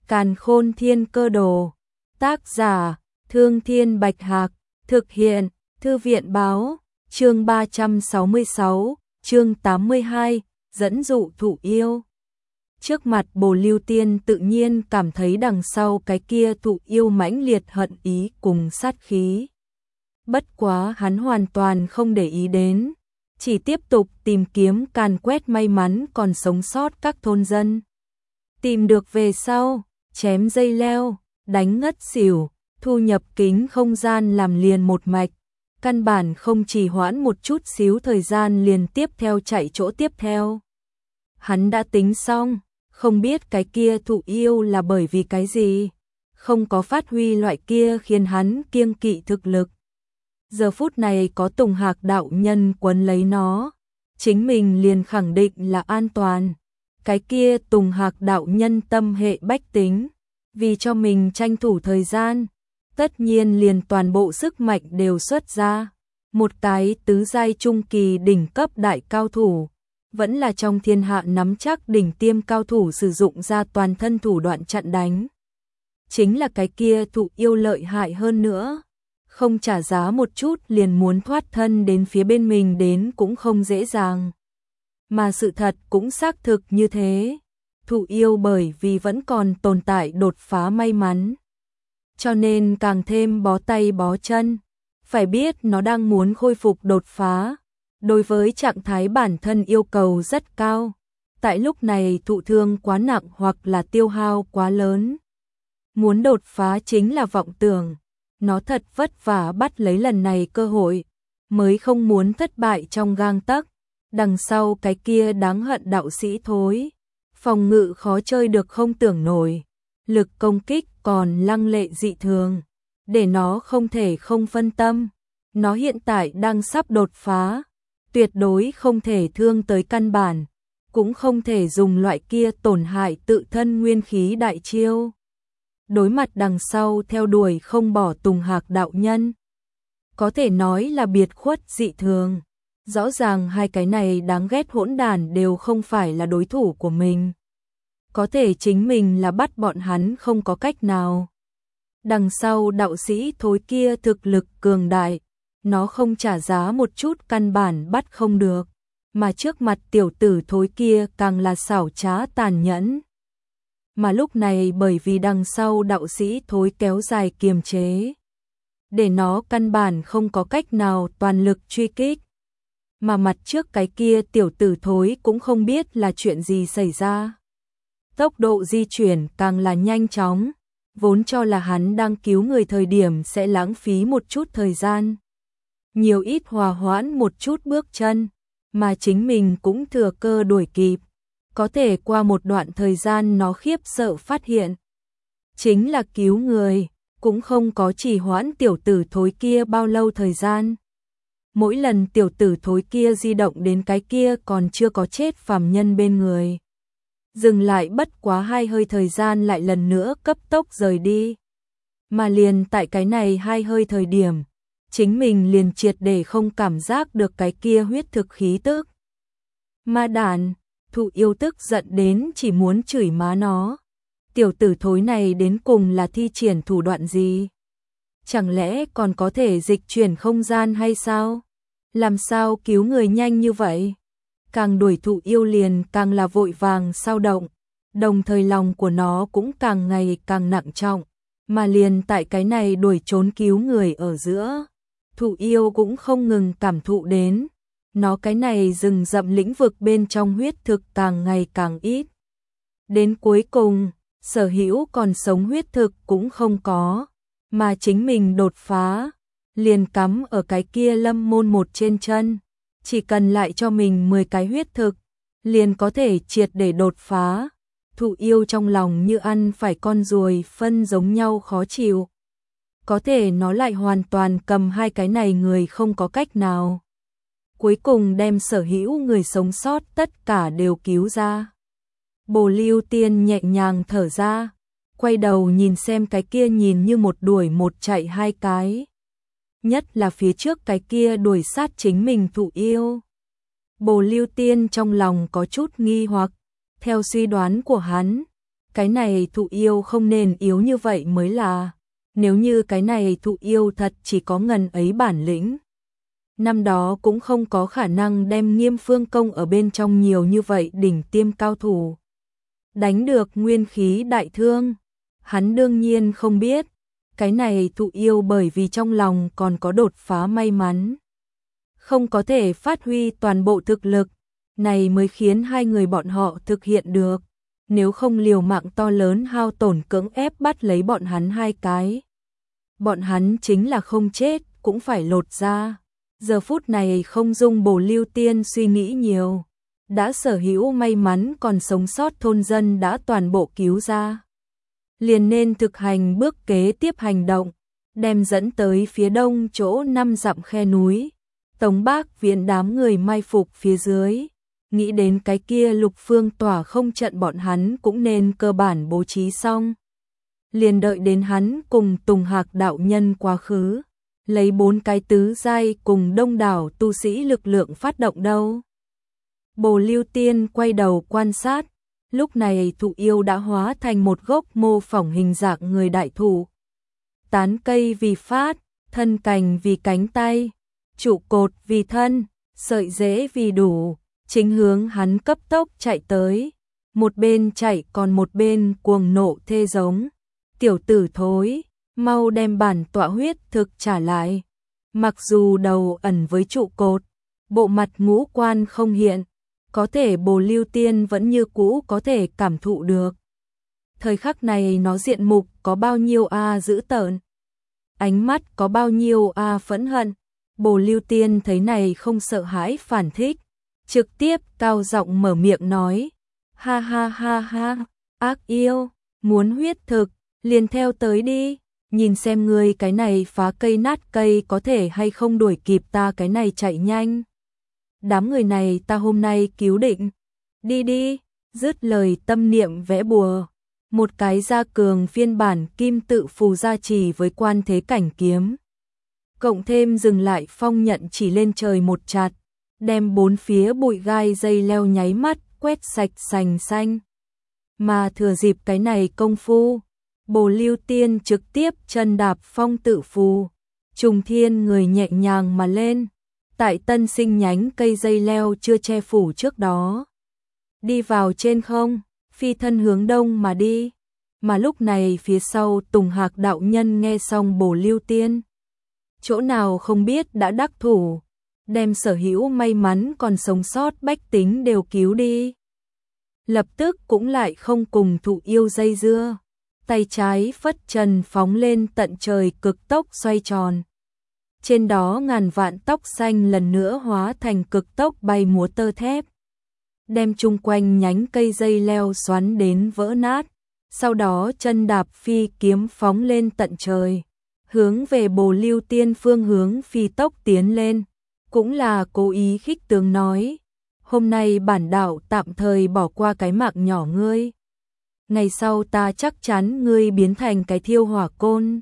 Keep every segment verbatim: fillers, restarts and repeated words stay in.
Càn Khôn Thiên Cơ Đồ. Tác giả: Thương Thiên Bạch Hạc. Thực hiện: Thư viện Báo. Chương ba trăm sáu mươi sáu, chương tám mươi hai, dẫn dụ thụ yêu. Trước mặt Bồ Lưu Tiên tự nhiên cảm thấy đằng sau cái kia thụ yêu mãnh liệt hận ý cùng sát khí. Bất quá hắn hoàn toàn không để ý đến, chỉ tiếp tục tìm kiếm càn quét may mắn còn sống sót các thôn dân. Tìm được về sau, chém dây leo, đánh ngất xỉu, thu nhập kính không gian làm liền một mạch, căn bản không trì hoãn một chút xíu thời gian liền tiếp theo chạy chỗ tiếp theo. Hắn đã tính xong, không biết cái kia thụ yêu là bởi vì cái gì, không có phát huy loại kia khiến hắn kiêng kỵ thực lực. Giờ phút này có Tùng Hạc đạo nhân quấn lấy nó, chính mình liền khẳng định là an toàn. Cái kia Tùng Hạc đạo nhân tâm hệ bách tính, vì cho mình tranh thủ thời gian, tất nhiên liền toàn bộ sức mạnh đều xuất ra. Một cái tứ giai trung kỳ đỉnh cấp đại cao thủ, vẫn là trong thiên hạ nắm chắc đỉnh tiêm cao thủ sử dụng ra toàn thân thủ đoạn chặn đánh. Chính là cái kia thụ yêu lợi hại hơn nữa, không trả giá một chút liền muốn thoát thân đến phía bên mình đến cũng không dễ dàng. Mà sự thật cũng xác thực như thế, thụ yêu bởi vì vẫn còn tồn tại đột phá may mắn, cho nên càng thêm bó tay bó chân. Phải biết nó đang muốn khôi phục đột phá, đối với trạng thái bản thân yêu cầu rất cao. Tại lúc này thụ thương quá nặng hoặc là tiêu hao quá lớn, muốn đột phá chính là vọng tưởng. Nó thật vất vả bắt lấy lần này cơ hội, mới không muốn thất bại trong gang tấc. Đằng sau cái kia đáng hận đạo sĩ thối, phòng ngự khó chơi được không tưởng nổi, lực công kích còn lăng lệ dị thường, để nó không thể không phân tâm. Nó hiện tại đang sắp đột phá, tuyệt đối không thể thương tới căn bản, cũng không thể dùng loại kia tổn hại tự thân nguyên khí đại chiêu. Đối mặt đằng sau theo đuổi không bỏ Tùng Hạc đạo nhân, có thể nói là biệt khuất dị thường. Rõ ràng hai cái này đáng ghét hỗn đản đều không phải là đối thủ của mình. Có thể chính mình là bắt bọn hắn không có cách nào. Đằng sau đạo sĩ thối kia thực lực cường đại, nó không trả giá một chút căn bản bắt không được. Mà trước mặt tiểu tử thối kia càng là xảo trá tàn nhẫn. Mà lúc này bởi vì đằng sau đạo sĩ thối kéo dài kiềm chế, để nó căn bản không có cách nào toàn lực truy kích. Mà mặt trước cái kia tiểu tử thối cũng không biết là chuyện gì xảy ra. Tốc độ di chuyển càng là nhanh chóng, vốn cho là hắn đang cứu người thời điểm sẽ lãng phí một chút thời gian, nhiều ít hòa hoãn một chút bước chân, mà chính mình cũng thừa cơ đuổi kịp. Có thể qua một đoạn thời gian nó khiếp sợ phát hiện, chính là cứu người, cũng không có trì hoãn tiểu tử thối kia bao lâu thời gian. Mỗi lần tiểu tử thối kia di động đến cái kia còn chưa có chết phàm nhân bên người, dừng lại bất quá hai hơi thời gian lại lần nữa cấp tốc rời đi. Mà liền tại cái này hai hơi thời điểm, chính mình liền triệt để không cảm giác được cái kia huyết thực khí tức. Ma đản, thụ yêu tức giận đến chỉ muốn chửi má nó. Tiểu tử thối này đến cùng là thi triển thủ đoạn gì? Chẳng lẽ còn có thể dịch chuyển không gian hay sao? Làm sao cứu người nhanh như vậy? Càng đuổi thụ yêu liền càng là vội vàng sao động, đồng thời lòng của nó cũng càng ngày càng nặng trọng. Mà liền tại cái này đuổi trốn cứu người ở giữa, thụ yêu cũng không ngừng cảm thụ đến, nó cái này rừng rậm lĩnh vực bên trong huyết thực càng ngày càng ít. Đến cuối cùng, sở hữu còn sống huyết thực cũng không có, mà chính mình đột phá, liền cắm ở cái kia lâm môn một trên chân. Chỉ cần lại cho mình mười cái huyết thực, liền có thể triệt để đột phá. Thụ yêu trong lòng như ăn phải con ruồi phân giống nhau khó chịu. Có thể nó lại hoàn toàn cầm hai cái này người không có cách nào. Cuối cùng đem sở hữu người sống sót tất cả đều cứu ra. Bồ Lưu Tiên nhẹ nhàng thở ra, quay đầu nhìn xem cái kia nhìn như một đuổi một chạy hai cái. Nhất là phía trước cái kia đuổi sát chính mình thụ yêu. Bồ Lưu Tiên trong lòng có chút nghi hoặc, theo suy đoán của hắn, cái này thụ yêu không nên yếu như vậy mới là, nếu như cái này thụ yêu thật chỉ có ngần ấy bản lĩnh. Năm đó cũng không có khả năng đem Nghiêm Phương Công ở bên trong nhiều như vậy đỉnh tiêm cao thủ. Đánh được nguyên khí đại thương, hắn đương nhiên không biết, cái này thụ yêu bởi vì trong lòng còn có đột phá may mắn. Không có thể phát huy toàn bộ thực lực, này mới khiến hai người bọn họ thực hiện được, nếu không liều mạng to lớn hao tổn cưỡng ép bắt lấy bọn hắn hai cái. Bọn hắn chính là không chết, cũng phải lột ra. Giờ phút này không dung Bồ Lưu Tiên suy nghĩ nhiều, đã sở hữu may mắn còn sống sót thôn dân đã toàn bộ cứu ra. Liền nên thực hành bước kế tiếp hành động, đem dẫn tới phía đông chỗ năm dặm khe núi, Tống Bác Viễn đám người mai phục phía dưới. Nghĩ đến cái kia Lục Phương tỏa không trận bọn hắn cũng nên cơ bản bố trí xong. Liền đợi đến hắn cùng Tùng Hạc đạo nhân quá khứ, lấy bốn cái tứ giai cùng đông đảo tu sĩ lực lượng phát động đâu. Bồ Lưu Tiên quay đầu quan sát, lúc này thụ yêu đã hóa thành một gốc mô phỏng hình dạng người đại thụ. Tán cây vì phát, thân cành vì cánh tay, trụ cột vì thân, sợi rễ vì đủ, chính hướng hắn cấp tốc chạy tới. Một bên chạy còn một bên cuồng nộ thê giống. Tiểu tử thối, mau đem bản tọa huyết thực trả lại. Mặc dù đầu ẩn với trụ cột, bộ mặt ngũ quan không hiện, có thể Bồ Lưu Tiên vẫn như cũ có thể cảm thụ được. Thời khắc này nó diện mục có bao nhiêu a dữ tợn, ánh mắt có bao nhiêu a phẫn hận. Bồ Lưu Tiên thấy này không sợ hãi phản thích, trực tiếp cao giọng mở miệng nói, ha ha ha ha, ác yêu, muốn huyết thực, liền theo tới đi, nhìn xem ngươi cái này phá cây nát cây có thể hay không đuổi kịp ta cái này chạy nhanh. Đám người này ta hôm nay cứu định, đi đi, dứt lời tâm niệm vẽ bùa, một cái gia cường phiên bản kim tự phù gia trì với quan thế cảnh kiếm. Cộng thêm dừng lại phong nhận chỉ lên trời một chạt, đem bốn phía bụi gai dây leo nháy mắt quét sạch sành xanh. Mà thừa dịp cái này công phu, Bồ Lưu Tiên trực tiếp chân đạp phong tự phù, trùng thiên người nhẹ nhàng mà lên, tại tân sinh nhánh cây dây leo chưa che phủ trước đó. Đi vào trên không, phi thân hướng đông mà đi, mà lúc này phía sau Tùng Hạc đạo nhân nghe xong Bồ Lưu Tiên. Chỗ nào không biết đã đắc thủ, đem sở hữu may mắn còn sống sót bách tính đều cứu đi. Lập tức cũng lại không cùng thụ yêu dây dưa, tay trái phất trần phóng lên tận trời cực tốc xoay tròn. Trên đó ngàn vạn tóc xanh lần nữa hóa thành cực tốc bay múa tơ thép, đem chung quanh nhánh cây dây leo xoắn đến vỡ nát, sau đó chân đạp phi kiếm phóng lên tận trời, hướng về Bồ Lưu Tiên phương hướng phi tốc tiến lên, cũng là cố ý khích tướng nói, hôm nay bản đạo tạm thời bỏ qua cái mạng nhỏ ngươi, ngày sau ta chắc chắn ngươi biến thành cái thiêu hỏa côn.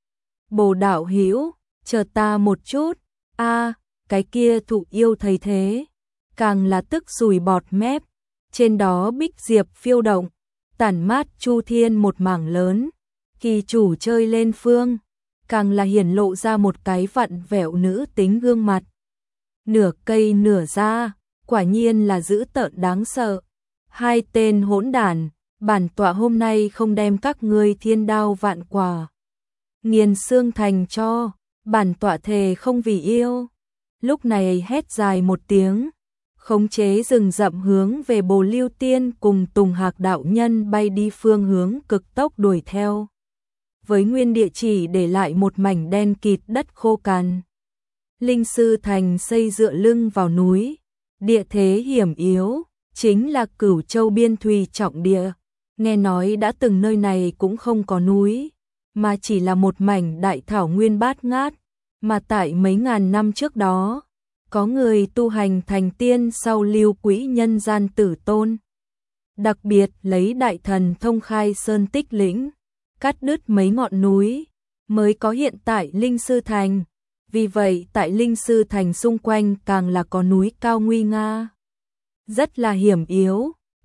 Bồ đạo hữu, chờ ta một chút, a, cái kia thụ yêu thấy thế, càng là tức sùi bọt mép, trên đó bích diệp phiêu động, tản mát chu thiên một mảng lớn, kỳ chủ chơi lên phương, càng là hiển lộ ra một cái vặn vẹo nữ tính gương mặt. Nửa cây nửa da, quả nhiên là dữ tợn đáng sợ. Hai tên hỗn đản, bản tọa hôm nay không đem các ngươi thiên đao vạn quả nghiền xương thành cho, bản tọa thề không vì yêu. Lúc này hét dài một tiếng, khống chế rừng rậm hướng về Bồ Lưu Tiên cùng Tùng Hạc đạo nhân bay đi phương hướng cực tốc đuổi theo. Với nguyên địa chỉ để lại một mảnh đen kịt đất khô cằn. Linh Sư Thành xây dựa lưng vào núi, địa thế hiểm yếu, chính là Cửu Châu biên thùy trọng địa. Nghe nói đã từng nơi này cũng không có núi, mà chỉ là một mảnh đại thảo nguyên bát ngát, mà tại mấy ngàn năm trước đó, có người tu hành thành tiên sau lưu quỹ nhân gian tử tôn. Đặc biệt lấy đại thần thông khai sơn tích lĩnh, cắt đứt mấy ngọn núi, mới có hiện tại Linh Sư Thành. Vì vậy tại Linh Sư Thành xung quanh càng là có núi cao nguy nga, rất là hiểm yếu,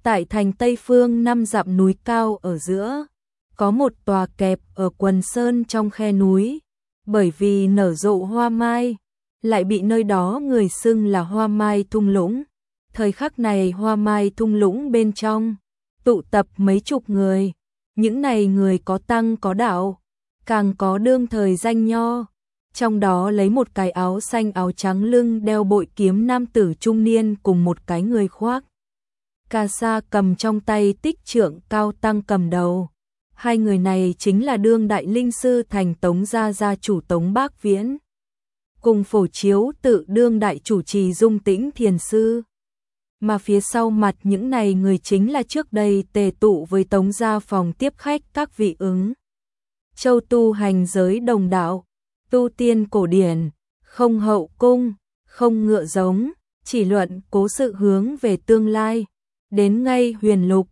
Tại thành Tây Phương năm dặm núi cao ở giữa, có một tòa kẹp ở quần sơn trong khe núi, bởi vì nở rộ hoa mai, lại bị nơi đó người xưng là Hoa Mai Thung Lũng. Thời khắc này Hoa Mai Thung Lũng bên trong tụ tập mấy chục người, những này người có tăng có đạo, càng có đương thời danh nho, trong đó lấy một cái áo xanh áo trắng lưng đeo bội kiếm nam tử trung niên cùng một cái người khoác cà sa cầm trong tay tích trượng cao tăng cầm đầu. Hai người này chính là đương đại linh sư thành Tống gia gia chủ Tống Bác Viễn, cùng Phổ Chiếu tự đương đại chủ trì Dung Tĩnh Thiền sư. Mà phía sau mặt những này người chính là trước đây tề tụ với Tống gia phòng tiếp khách các vị ứng châu tu hành giới đồng đạo, tu tiên cổ điển, không hậu cung, không ngựa giống, chỉ luận cố sự hướng về tương lai. Đến ngay huyền lục,